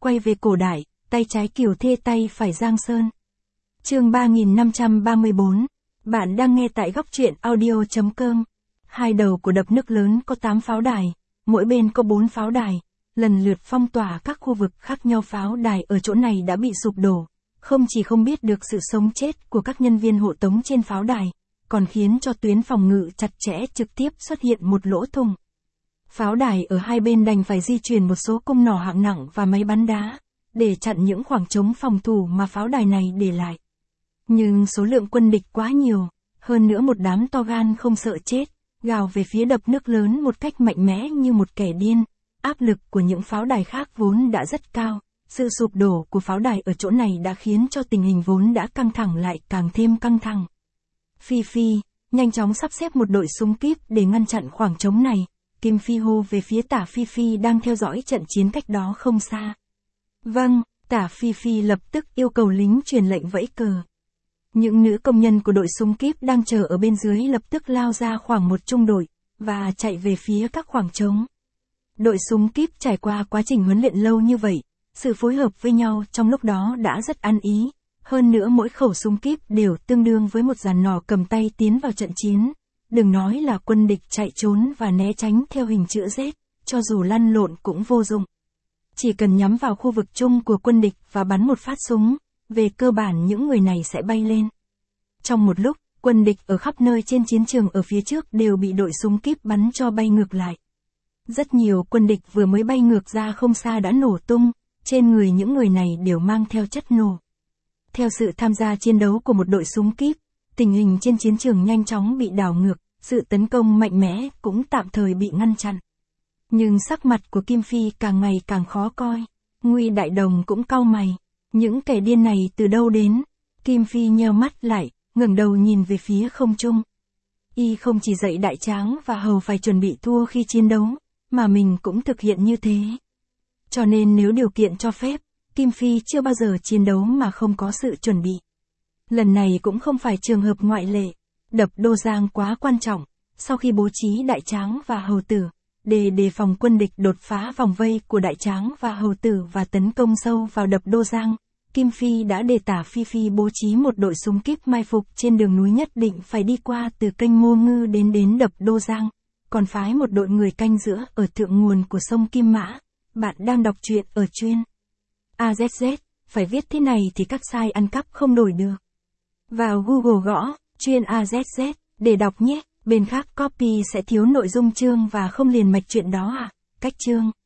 quay về cổ đại, tay trái Kiều Thê tay phải Giang Sơn. Chương 3534. Bạn đang nghe tại góc truyện audio.com. Hai đầu của đập nước lớn có 8 pháo đài, mỗi bên có 4 pháo đài, lần lượt phong tỏa các khu vực khác nhau. Pháo đài ở chỗ này đã bị sụp đổ, không chỉ không biết được sự sống chết của các nhân viên hộ tống trên pháo đài, còn khiến cho tuyến phòng ngự chặt chẽ trực tiếp xuất hiện một lỗ thủng. Pháo đài ở hai bên đành phải di chuyển một số cung nỏ hạng nặng và máy bắn đá, để chặn những khoảng trống phòng thủ mà pháo đài này để lại. Nhưng số lượng quân địch quá nhiều, hơn nữa một đám to gan không sợ chết, gào về phía đập nước lớn một cách mạnh mẽ như một kẻ điên. Áp lực của những pháo đài khác vốn đã rất cao, sự sụp đổ của pháo đài ở chỗ này đã khiến cho tình hình vốn đã căng thẳng lại càng thêm căng thẳng. Phi Phi, nhanh chóng sắp xếp một đội súng kíp để ngăn chặn khoảng trống này. Kim Phi hô về phía Tả Phi Phi đang theo dõi trận chiến cách đó không xa. Vâng, Tả Phi Phi lập tức yêu cầu lính truyền lệnh vẫy cờ. Những nữ công nhân của đội súng kíp đang chờ ở bên dưới lập tức lao ra khoảng một trung đội, và chạy về phía các khoảng trống. Đội súng kíp trải qua quá trình huấn luyện lâu như vậy, sự phối hợp với nhau trong lúc đó đã rất ăn ý. Hơn nữa mỗi khẩu súng kíp đều tương đương với một dàn nỏ cầm tay tiến vào trận chiến. Đừng nói là quân địch chạy trốn và né tránh theo hình chữ Z, cho dù lăn lộn cũng vô dụng. Chỉ cần nhắm vào khu vực chung của quân địch và bắn một phát súng, về cơ bản những người này sẽ bay lên. Trong một lúc, quân địch ở khắp nơi trên chiến trường ở phía trước đều bị đội súng kíp bắn cho bay ngược lại. Rất nhiều quân địch vừa mới bay ngược ra không xa đã nổ tung, trên người những người này đều mang theo chất nổ. Theo sự tham gia chiến đấu của một đội súng kíp, tình hình trên chiến trường nhanh chóng bị đảo ngược, sự tấn công mạnh mẽ cũng tạm thời bị ngăn chặn. Nhưng sắc mặt của Kim Phi càng ngày càng khó coi, Nguy Đại Đồng cũng cau mày, những kẻ điên này từ đâu đến? Kim Phi nheo mắt lại, ngẩng đầu nhìn về phía không trung. Y không chỉ dạy Đại Tráng và Hầu phải chuẩn bị thua khi chiến đấu, mà mình cũng thực hiện như thế. Cho nên nếu điều kiện cho phép, Kim Phi chưa bao giờ chiến đấu mà không có sự chuẩn bị. Lần này cũng không phải trường hợp ngoại lệ. Đập Đô Giang quá quan trọng, sau khi bố trí Đại Tráng và Hầu Tử, để đề phòng quân địch đột phá vòng vây của Đại Tráng và Hầu Tử và tấn công sâu vào đập Đô Giang, Kim Phi đã để Tả Phi Phi bố trí một đội súng kíp mai phục trên đường núi nhất định phải đi qua từ kênh Ngô Ngư đến đập Đô Giang, còn phái một đội người canh giữa ở thượng nguồn của sông Kim Mã. Bạn đang đọc truyện ở chuyên AZZ, phải viết thế này thì các site ăn cắp không đổi được. Vào Google gõ chuyên AZZ để đọc nhé, bên khác copy sẽ thiếu nội dung chương và không liền mạch chuyện đó à. Cách chương